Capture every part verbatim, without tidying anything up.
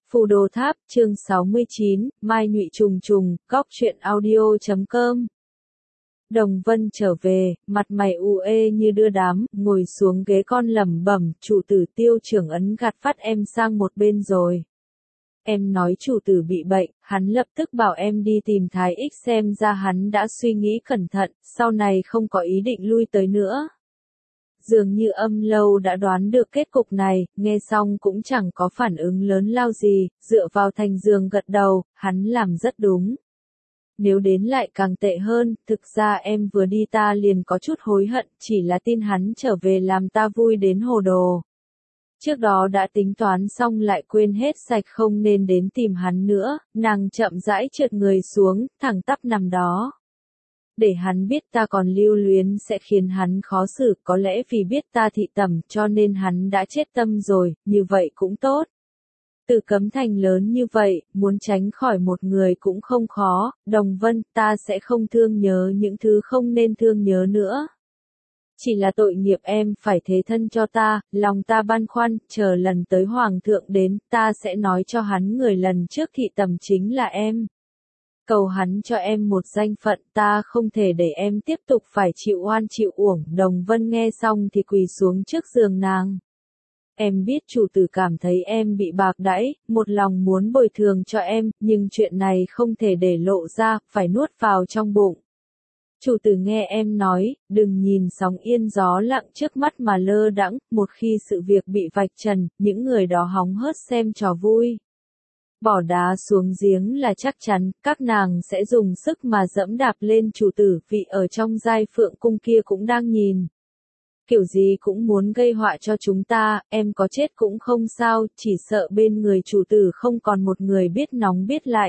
Phù Đồ Tháp, chương sáu mươi chín, Mai Nhụy trùng trùng, góc truyện audio chấm com. Đồng Vân trở về, mặt mày u ê như đưa đám, ngồi xuống ghế con lẩm bẩm, chủ tử Tiêu Trưởng Ấn gạt phát em sang một bên rồi. Em nói chủ tử bị bệnh, hắn lập tức bảo em đi tìm Thái Ích, xem ra hắn đã suy nghĩ cẩn thận, sau này không có ý định lui tới nữa. Dường như Âm Lâu đã đoán được kết cục này, nghe xong cũng chẳng có phản ứng lớn lao gì, dựa vào thành giường gật đầu, hắn làm rất đúng. Nếu đến lại càng tệ hơn, thực ra em vừa đi ta liền có chút hối hận, chỉ là tin hắn trở về làm ta vui đến hồ đồ. Trước đó đã tính toán xong lại quên hết sạch không nên đến tìm hắn nữa, nàng chậm rãi trượt người xuống, thẳng tắp nằm đó. Để hắn biết ta còn lưu luyến sẽ khiến hắn khó xử, có lẽ vì biết ta thị tẩm cho nên hắn đã chết tâm rồi, như vậy cũng tốt. Từ Cấm Thành lớn như vậy, muốn tránh khỏi một người cũng không khó, Đồng Vân, ta sẽ không thương nhớ những thứ không nên thương nhớ nữa. Chỉ là tội nghiệp em phải thế thân cho ta, lòng ta băn khoăn, chờ lần tới Hoàng thượng đến, ta sẽ nói cho hắn người lần trước thị tẩm chính là em. Cầu hắn cho em một danh phận, ta không thể để em tiếp tục phải chịu oan chịu uổng. Đồng Vân nghe xong thì quỳ xuống trước giường nàng. Em biết chủ tử cảm thấy em bị bạc đãi, một lòng muốn bồi thường cho em, nhưng chuyện này không thể để lộ ra, phải nuốt vào trong bụng. Chủ tử nghe em nói, đừng nhìn sóng yên gió lặng trước mắt mà lơ đãng, một khi sự việc bị vạch trần, những người đó hóng hớt xem trò vui. Bỏ đá xuống giếng là chắc chắn, các nàng sẽ dùng sức mà dẫm đạp lên chủ tử, vị ở trong Giai Phượng cung kia cũng đang nhìn. Kiểu gì cũng muốn gây họa cho chúng ta, em có chết cũng không sao, chỉ sợ bên người chủ tử không còn một người biết nóng biết lạnh.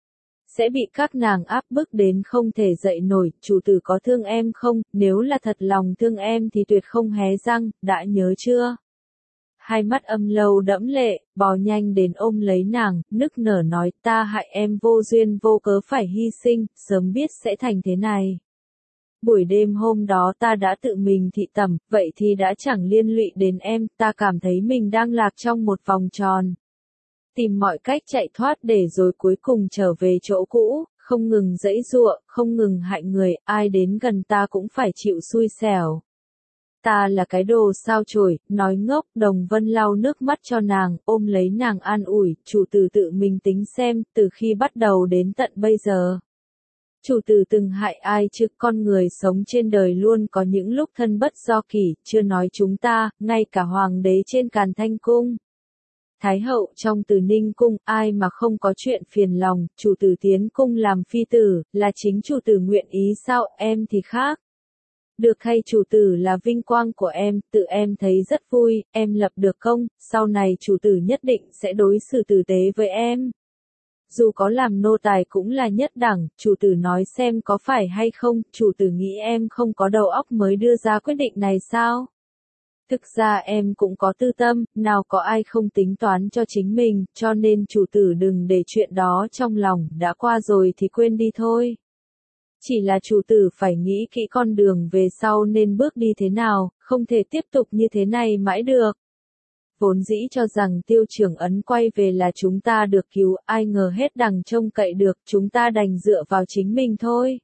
Sẽ bị các nàng áp bức đến không thể dậy nổi, chủ tử có thương em không, nếu là thật lòng thương em thì tuyệt không hé răng, đã nhớ chưa? Hai mắt Âm Lâu đẫm lệ, bò nhanh đến ôm lấy nàng, nức nở nói ta hại em vô duyên vô cớ phải hy sinh, sớm biết sẽ thành thế này. Buổi đêm hôm đó ta đã tự mình thị tẩm, vậy thì đã chẳng liên lụy đến em, ta cảm thấy mình đang lạc trong một vòng tròn. Tìm mọi cách chạy thoát để rồi cuối cùng trở về chỗ cũ, không ngừng giãy giụa, không ngừng hại người, ai đến gần ta cũng phải chịu xui xẻo. Ta là cái đồ sao chổi, nói ngốc. Đồng Vân lau nước mắt cho nàng, ôm lấy nàng an ủi, chủ tử tự mình tính xem, từ khi bắt đầu đến tận bây giờ. Chủ tử từng hại ai chứ, con người sống trên đời luôn có những lúc thân bất do kỷ, chưa nói chúng ta, ngay cả hoàng đế trên Càn Thanh cung. Thái hậu trong Từ Ninh cung, ai mà không có chuyện phiền lòng, chủ tử tiến cung làm phi tử, là chính chủ tử nguyện ý sao, em thì khác. Được hay chủ tử là vinh quang của em, tự em thấy rất vui, em lập được công, sau này chủ tử nhất định sẽ đối xử tử tế với em. Dù có làm nô tài cũng là nhất đẳng, chủ tử nói xem có phải hay không, chủ tử nghĩ em không có đầu óc mới đưa ra quyết định này sao? Thực ra em cũng có tư tâm, nào có ai không tính toán cho chính mình, cho nên chủ tử đừng để chuyện đó trong lòng, đã qua rồi thì quên đi thôi. Chỉ là chủ tử phải nghĩ kỹ con đường về sau nên bước đi thế nào, không thể tiếp tục như thế này mãi được. Vốn dĩ cho rằng Tiêu Trưởng Ấn quay về là chúng ta được cứu, ai ngờ hết đằng trông cậy được, chúng ta đành dựa vào chính mình thôi.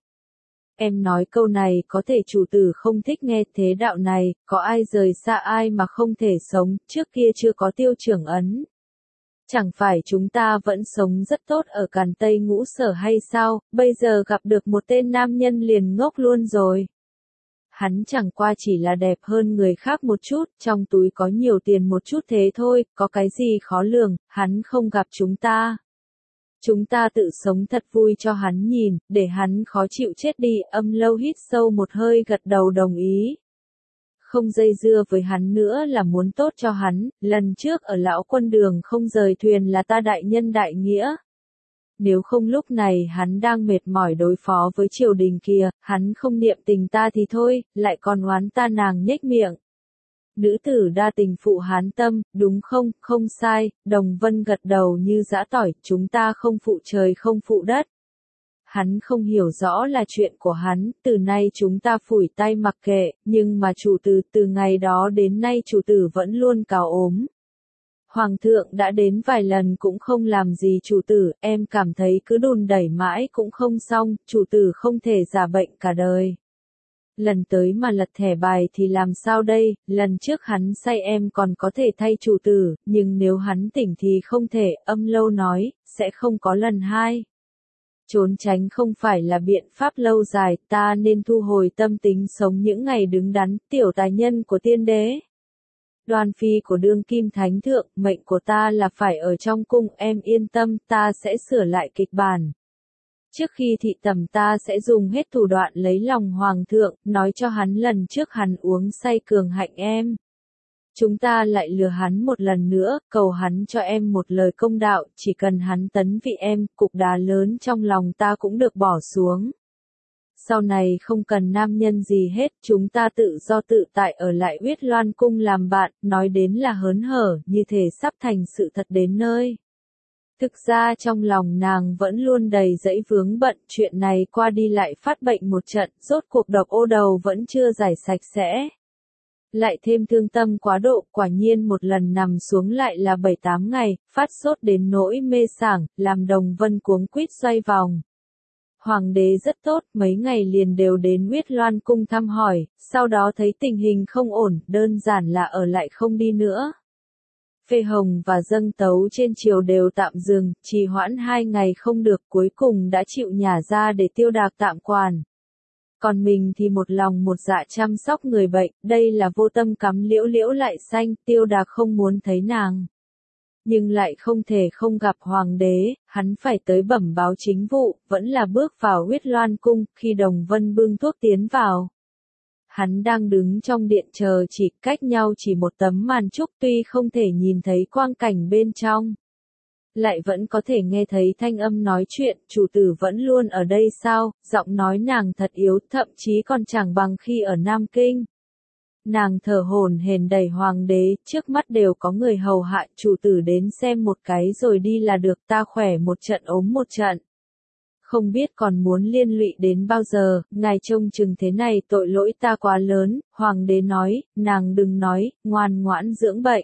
Em nói câu này có thể chủ tử không thích nghe, thế đạo này, có ai rời xa ai mà không thể sống, trước kia chưa có Tiêu Trưởng Ấn. Chẳng phải chúng ta vẫn sống rất tốt ở Càn Tây Ngũ Sở hay sao, bây giờ gặp được một tên nam nhân liền ngốc luôn rồi. Hắn chẳng qua chỉ là đẹp hơn người khác một chút, trong túi có nhiều tiền một chút thế thôi, có cái gì khó lường, hắn không gặp chúng ta. Chúng ta tự sống thật vui cho hắn nhìn, để hắn khó chịu chết đi. Âm Lâu hít sâu một hơi gật đầu đồng ý. Không dây dưa với hắn nữa là muốn tốt cho hắn, lần trước ở Lão Quân Đường không rời thuyền là ta đại nhân đại nghĩa. Nếu không lúc này hắn đang mệt mỏi đối phó với triều đình kia, hắn không niệm tình ta thì thôi, lại còn oán ta. Nàng nhếch miệng. Nữ tử đa tình phụ hán tâm, đúng không, không sai. Đồng Vân gật đầu như giã tỏi, chúng ta không phụ trời không phụ đất. Hắn không hiểu rõ là chuyện của hắn, từ nay chúng ta phủi tay mặc kệ, nhưng mà chủ tử từ ngày đó đến nay chủ tử vẫn luôn cào ốm. Hoàng thượng đã đến vài lần cũng không làm gì chủ tử, em cảm thấy cứ đùn đẩy mãi cũng không xong, chủ tử không thể giả bệnh cả đời. Lần tới mà lật thẻ bài thì làm sao đây, lần trước hắn say em còn có thể thay chủ tử, nhưng nếu hắn tỉnh thì không thể, Âm Lâu nói, sẽ không có lần hai. Trốn tránh không phải là biện pháp lâu dài, ta nên thu hồi tâm tính sống những ngày đứng đắn, tiểu tài nhân của tiên đế. Đoan phi của đương kim thánh thượng, mệnh của ta là phải ở trong cung, em yên tâm, ta sẽ sửa lại kịch bản. Trước khi thị tẩm ta sẽ dùng hết thủ đoạn lấy lòng hoàng thượng, nói cho hắn lần trước hắn uống say cường hạnh em. Chúng ta lại lừa hắn một lần nữa, cầu hắn cho em một lời công đạo, chỉ cần hắn tấn vị em, cục đá lớn trong lòng ta cũng được bỏ xuống. Sau này không cần nam nhân gì hết, chúng ta tự do tự tại ở lại Uyết Loan cung làm bạn, nói đến là hớn hở, như thể sắp thành sự thật đến nơi. Thực ra trong lòng nàng vẫn luôn đầy dẫy vướng bận, chuyện này qua đi lại phát bệnh một trận, rốt cuộc độc ô đầu vẫn chưa giải sạch sẽ. Lại thêm thương tâm quá độ, quả nhiên một lần nằm xuống lại là bảy tám ngày, phát sốt đến nỗi mê sảng, làm Đồng Vân cuống quýt xoay vòng. Hoàng đế rất tốt, mấy ngày liền đều đến Uyết Loan cung thăm hỏi, sau đó thấy tình hình không ổn, đơn giản là ở lại không đi nữa. Phê hồng và dâng tấu trên triều đều tạm dừng, trì hoãn hai ngày không được, cuối cùng đã chịu nhả ra để Tiêu Đạc tạm quản. Còn mình thì một lòng một dạ chăm sóc người bệnh, đây là vô tâm cắm liễu liễu lại xanh, Tiêu Đạc không muốn thấy nàng. Nhưng lại không thể không gặp hoàng đế, hắn phải tới bẩm báo chính vụ, vẫn là bước vào Uyết Loan cung, khi Đồng Vân bưng thuốc tiến vào. Hắn đang đứng trong điện chờ chỉ cách nhau chỉ một tấm màn trúc, tuy không thể nhìn thấy quang cảnh bên trong. Lại vẫn có thể nghe thấy thanh âm nói chuyện, chủ tử vẫn luôn ở đây sao, giọng nói nàng thật yếu, thậm chí còn chẳng bằng khi ở Nam Kinh. Nàng thở hổn hển đẩy hoàng đế, trước mắt đều có người hầu hạ, chủ tử đến xem một cái rồi đi là được, ta khỏe một trận ốm một trận. Không biết còn muốn liên lụy đến bao giờ, ngài trông chừng thế này tội lỗi ta quá lớn, hoàng đế nói, nàng đừng nói, ngoan ngoãn dưỡng bệnh.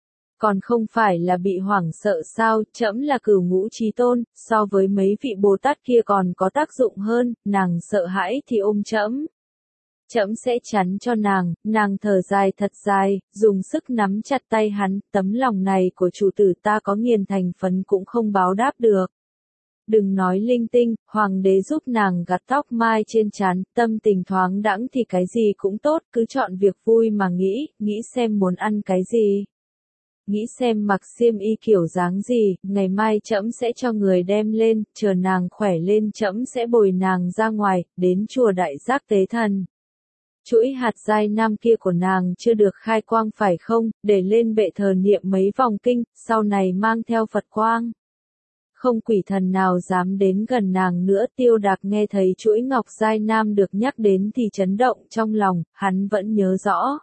Còn không phải là bị hoảng sợ sao, trẫm là cửu ngũ chí tôn, so với mấy vị Bồ Tát kia còn có tác dụng hơn, nàng sợ hãi thì ôm trẫm. Trẫm sẽ chắn cho nàng, nàng thở dài thật dài, dùng sức nắm chặt tay hắn, tấm lòng này của chủ tử ta có nghiền thành phấn cũng không báo đáp được. Đừng nói linh tinh, hoàng đế giúp nàng gặt tóc mai trên trán, tâm tình thoáng đãng thì cái gì cũng tốt, cứ chọn việc vui mà nghĩ, nghĩ xem muốn ăn cái gì. Nghĩ xem mặc xiêm y kiểu dáng gì, ngày mai trẫm sẽ cho người đem lên, chờ nàng khỏe lên trẫm sẽ bồi nàng ra ngoài, đến chùa Đại Giác tế thần. Chuỗi hạt giai nam kia của nàng chưa được khai quang phải không, để lên bệ thờ niệm mấy vòng kinh, sau này mang theo Phật quang. Không quỷ thần nào dám đến gần nàng nữa. Tiêu Đạc nghe thấy chuỗi ngọc giai nam được nhắc đến thì chấn động trong lòng, hắn vẫn nhớ rõ.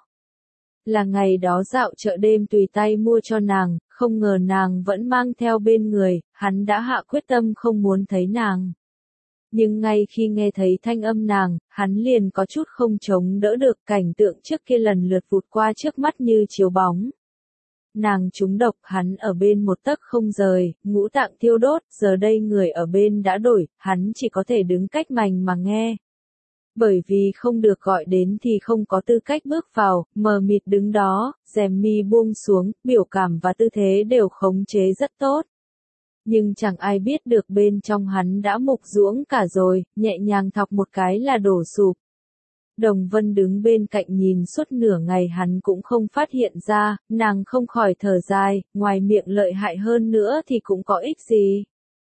Là ngày đó dạo chợ đêm tùy tay mua cho nàng, không ngờ nàng vẫn mang theo bên người, hắn đã hạ quyết tâm không muốn thấy nàng. Nhưng ngay khi nghe thấy thanh âm nàng, hắn liền có chút không chống đỡ được, cảnh tượng trước kia lần lượt vụt qua trước mắt như chiếu bóng. Nàng trúng độc, hắn ở bên một tấc không rời, ngũ tạng thiêu đốt, giờ đây người ở bên đã đổi, hắn chỉ có thể đứng cách mành mà nghe. Bởi vì không được gọi đến thì không có tư cách bước vào, mờ mịt đứng đó, rèm mi buông xuống, biểu cảm và tư thế đều khống chế rất tốt. Nhưng chẳng ai biết được bên trong hắn đã mục ruỗng cả rồi, nhẹ nhàng thọc một cái là đổ sụp. Đồng Vân đứng bên cạnh nhìn suốt nửa ngày hắn cũng không phát hiện ra, nàng không khỏi thở dài, ngoài miệng lợi hại hơn nữa thì cũng có ích gì.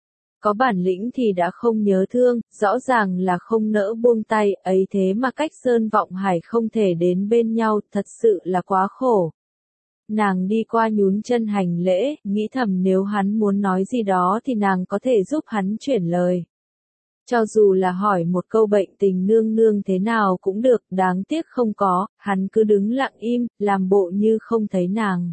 Có bản lĩnh thì đã không nhớ thương, rõ ràng là không nỡ buông tay, ấy thế mà cách sơn vọng hải không thể đến bên nhau, thật sự là quá khổ. Nàng đi qua nhún chân hành lễ, nghĩ thầm nếu hắn muốn nói gì đó thì nàng có thể giúp hắn chuyển lời. Cho dù là hỏi một câu bệnh tình nương nương thế nào cũng được, đáng tiếc không có, hắn cứ đứng lặng im, làm bộ như không thấy nàng.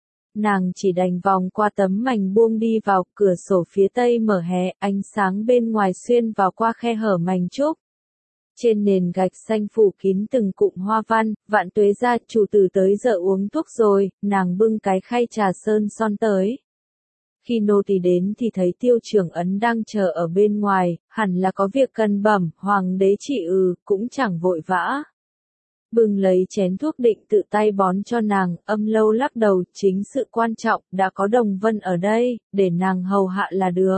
Nàng chỉ đành vòng qua tấm mành buông đi vào, cửa sổ phía tây mở hé, ánh sáng bên ngoài xuyên vào qua khe hở mành trúc. Trên nền gạch xanh phủ kín từng cụm hoa văn, Vạn Tuế gia chủ tử tới giờ uống thuốc rồi, nàng bưng cái khay trà sơn son tới. Khi nô tỳ đến thì thấy Tiêu Trưởng Ấn đang chờ ở bên ngoài, hẳn là có việc cần bẩm, hoàng đế chỉ ừ, cũng chẳng vội vã. Bưng lấy chén thuốc định tự tay bón cho nàng, Âm Lâu lắc đầu, chính sự quan trọng, đã có Đồng Vân ở đây, để nàng hầu hạ là được.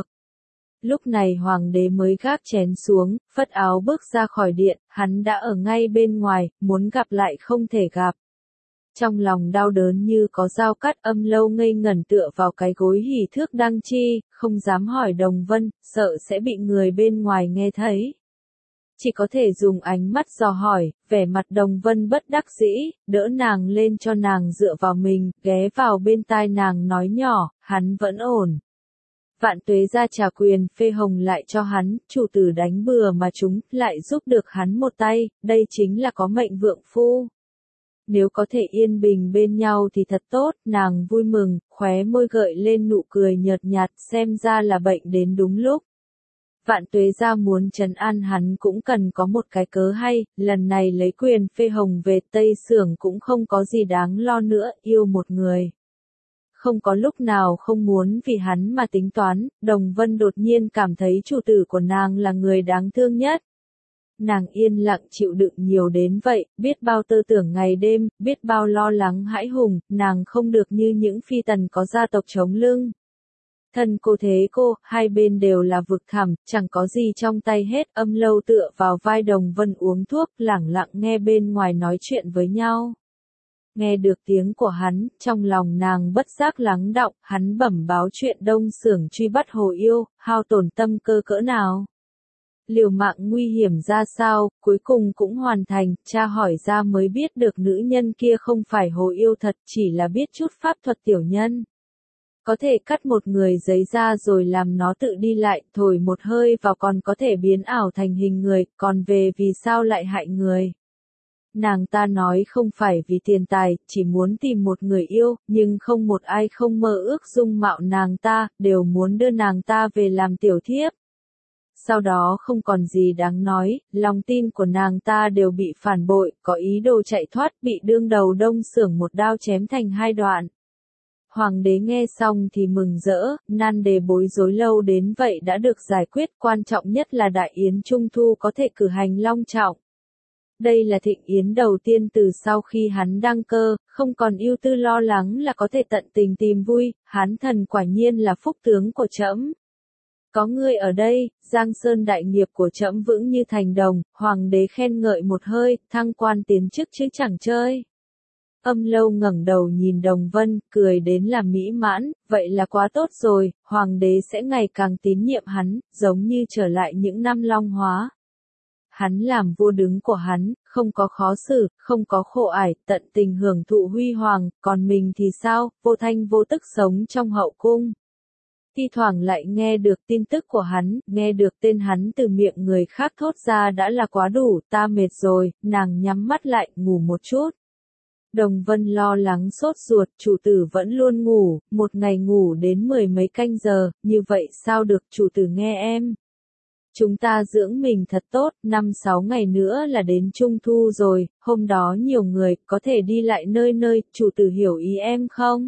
Lúc này hoàng đế mới gác chén xuống, phất áo bước ra khỏi điện, hắn đã ở ngay bên ngoài, muốn gặp lại không thể gặp. Trong lòng đau đớn như có dao cắt, Âm Lâu ngây ngẩn tựa vào cái gối hỉ thước đăng chi, không dám hỏi Đồng Vân, sợ sẽ bị người bên ngoài nghe thấy. Chỉ có thể dùng ánh mắt dò hỏi, vẻ mặt Đồng Vân bất đắc dĩ, đỡ nàng lên cho nàng dựa vào mình, ghé vào bên tai nàng nói nhỏ, hắn vẫn ổn. Vạn Tuế gia trà quyền phê hồng lại cho hắn, chủ tử đánh bừa mà chúng, lại giúp được hắn một tay, đây chính là có mệnh vượng phu. Nếu có thể yên bình bên nhau thì thật tốt, nàng vui mừng, khóe môi gợi lên nụ cười nhợt nhạt, xem ra là bệnh đến đúng lúc. Vạn Tuế gia muốn trấn an hắn cũng cần có một cái cớ hay, lần này lấy quyền phê hồng về Tây Sưởng cũng không có gì đáng lo nữa, yêu một người. Không có lúc nào không muốn vì hắn mà tính toán, Đồng Vân đột nhiên cảm thấy chủ tử của nàng là người đáng thương nhất. Nàng yên lặng chịu đựng nhiều đến vậy, biết bao tư tưởng ngày đêm, biết bao lo lắng hãi hùng, nàng không được như những phi tần có gia tộc chống lưng. Thân cô thế cô, hai bên đều là vực thẳm, chẳng có gì trong tay hết, Âm Lâu tựa vào vai Đồng Vân uống thuốc, lẳng lặng nghe bên ngoài nói chuyện với nhau. Nghe được tiếng của hắn, trong lòng nàng bất giác lắng đọng, hắn bẩm báo chuyện Đông Sưởng truy bắt Hồ Yêu, hao tổn tâm cơ cỡ nào. Liều mạng nguy hiểm ra sao, cuối cùng cũng hoàn thành, cha hỏi ra mới biết được nữ nhân kia không phải Hồ Yêu thật, chỉ là biết chút pháp thuật tiểu nhân. Có thể cắt một người giấy ra rồi làm nó tự đi lại, thổi một hơi vào còn có thể biến ảo thành hình người, còn về vì sao lại hại người. Nàng ta nói không phải vì tiền tài, chỉ muốn tìm một người yêu, nhưng không một ai không mơ ước dung mạo nàng ta, đều muốn đưa nàng ta về làm tiểu thiếp. Sau đó không còn gì đáng nói, lòng tin của nàng ta đều bị phản bội, có ý đồ chạy thoát, bị đương đầu Đông Sưởng một đao chém thành hai đoạn. Hoàng đế nghe xong thì mừng rỡ, nan đề bối rối lâu đến vậy đã được giải quyết, quan trọng nhất là đại yến trung thu có thể cử hành long trọng. Đây là thịnh yến đầu tiên từ sau khi hắn đăng cơ, không còn ưu tư lo lắng là có thể tận tình tìm vui, hán thần quả nhiên là phúc tướng của trẫm. Có người ở đây, Giang Sơn đại nghiệp của trẫm vững như thành đồng, hoàng đế khen ngợi một hơi, thăng quan tiến chức chứ chẳng chơi. Âm Lâu ngẩng đầu nhìn Đồng Vân, cười đến là mỹ mãn, vậy là quá tốt rồi, hoàng đế sẽ ngày càng tín nhiệm hắn, giống như trở lại những năm Long Hóa. Hắn làm vua đứng của hắn, không có khó xử, không có khổ ải, tận tình hưởng thụ huy hoàng, còn mình thì sao, vô thanh vô tức sống trong hậu cung. Thi thoảng lại nghe được tin tức của hắn, nghe được tên hắn từ miệng người khác thốt ra đã là quá đủ, ta mệt rồi, nàng nhắm mắt lại, ngủ một chút. Đồng Vân lo lắng sốt ruột, chủ tử vẫn luôn ngủ, một ngày ngủ đến mười mấy canh giờ, như vậy sao được, chủ tử nghe em. Chúng ta dưỡng mình thật tốt, năm sáu ngày nữa là đến Trung Thu rồi, hôm đó nhiều người, có thể đi lại nơi nơi, chủ tử hiểu ý em không?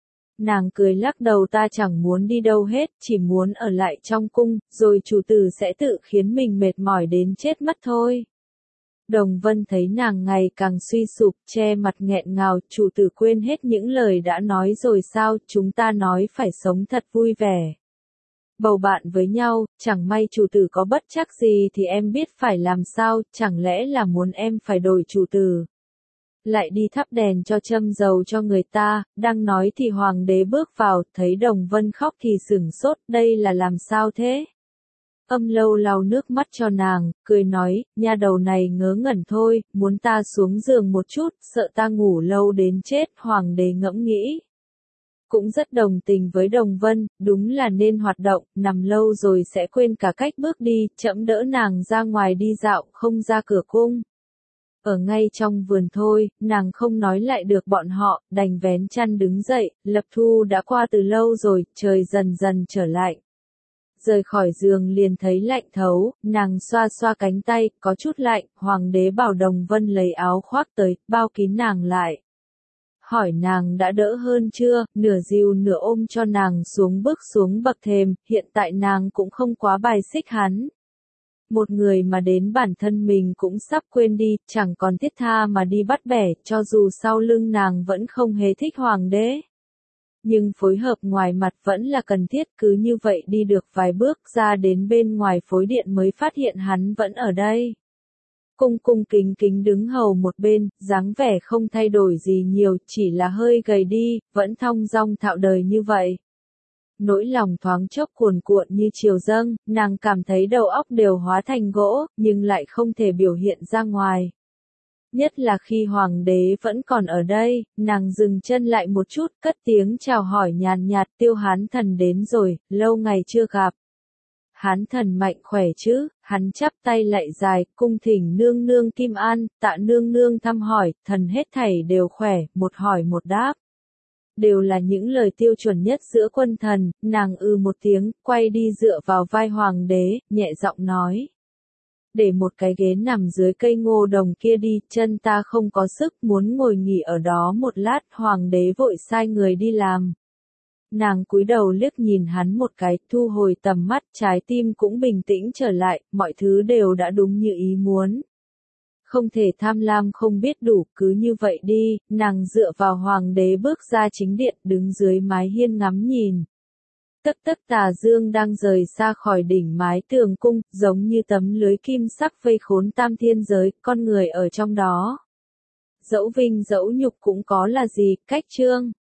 Nàng cười lắc đầu, ta chẳng muốn đi đâu hết, chỉ muốn ở lại trong cung, rồi chủ tử sẽ tự khiến mình mệt mỏi đến chết mất thôi. Đồng Vân thấy nàng ngày càng suy sụp, che mặt nghẹn ngào, chủ tử quên hết những lời đã nói rồi sao, chúng ta nói phải sống thật vui vẻ. Bầu bạn với nhau, chẳng may chủ tử có bất trắc gì thì em biết phải làm sao, chẳng lẽ là muốn em phải đổi chủ tử. Lại đi thắp đèn cho châm dầu cho người ta, đang nói thì hoàng đế bước vào, thấy Đồng Vân khóc thì sửng sốt, đây là làm sao thế? Âm Lâu lau nước mắt cho nàng, cười nói, nha đầu này ngớ ngẩn thôi, muốn ta xuống giường một chút, sợ ta ngủ lâu đến chết, hoàng đế ngẫm nghĩ. Cũng rất đồng tình với Đồng Vân, đúng là nên hoạt động, nằm lâu rồi sẽ quên cả cách bước đi, trẫm đỡ nàng ra ngoài đi dạo, không ra cửa cung. Ở ngay trong vườn thôi, nàng không nói lại được bọn họ, đành vén chăn đứng dậy, lập thu đã qua từ lâu rồi, trời dần dần trở lại. Rời khỏi giường liền thấy lạnh thấu, nàng xoa xoa cánh tay, có chút lạnh, hoàng đế bảo Đồng Vân lấy áo khoác tới, bao kín nàng lại. Hỏi nàng đã đỡ hơn chưa, nửa dìu nửa ôm cho nàng xuống bước xuống bậc thềm, hiện tại nàng cũng không quá bài xích hắn. Một người mà đến bản thân mình cũng sắp quên đi, chẳng còn thiết tha mà đi bắt bẻ, cho dù sau lưng nàng vẫn không hề thích hoàng đế. Nhưng phối hợp ngoài mặt vẫn là cần thiết, cứ như vậy đi được vài bước ra đến bên ngoài phối điện mới phát hiện hắn vẫn ở đây. Cung cung kính kính đứng hầu một bên, dáng vẻ không thay đổi gì nhiều, chỉ là hơi gầy đi, vẫn thong dong thạo đời như vậy. Nỗi lòng thoáng chốc cuồn cuộn như triều dâng, nàng cảm thấy đầu óc đều hóa thành gỗ, nhưng lại không thể biểu hiện ra ngoài. Nhất là khi hoàng đế vẫn còn ở đây, nàng dừng chân lại một chút, cất tiếng chào hỏi nhàn nhạt, Tiêu Hán Thần đến rồi, lâu ngày chưa gặp. Hán Thần mạnh khỏe chứ, hắn chắp tay lạy dài, cung thỉnh nương nương Kim An, tạ nương nương thăm hỏi, thần hết thảy đều khỏe, một hỏi một đáp. Đều là những lời tiêu chuẩn nhất giữa quân thần, nàng ư một tiếng, quay đi dựa vào vai hoàng đế, nhẹ giọng nói. Để một cái ghế nằm dưới cây ngô đồng kia đi, chân ta không có sức, muốn ngồi nghỉ ở đó một lát, hoàng đế vội sai người đi làm. Nàng cúi đầu liếc nhìn hắn một cái, thu hồi tầm mắt, trái tim cũng bình tĩnh trở lại, mọi thứ đều đã đúng như ý muốn. Không thể tham lam không biết đủ, cứ như vậy đi, nàng dựa vào hoàng đế bước ra chính điện, đứng dưới mái hiên ngắm nhìn. Tức tức tà dương đang rời xa khỏi đỉnh mái tường cung, giống như tấm lưới kim sắc vây khốn tam thiên giới, con người ở trong đó. Dẫu vinh dẫu nhục cũng có là gì, cách chương.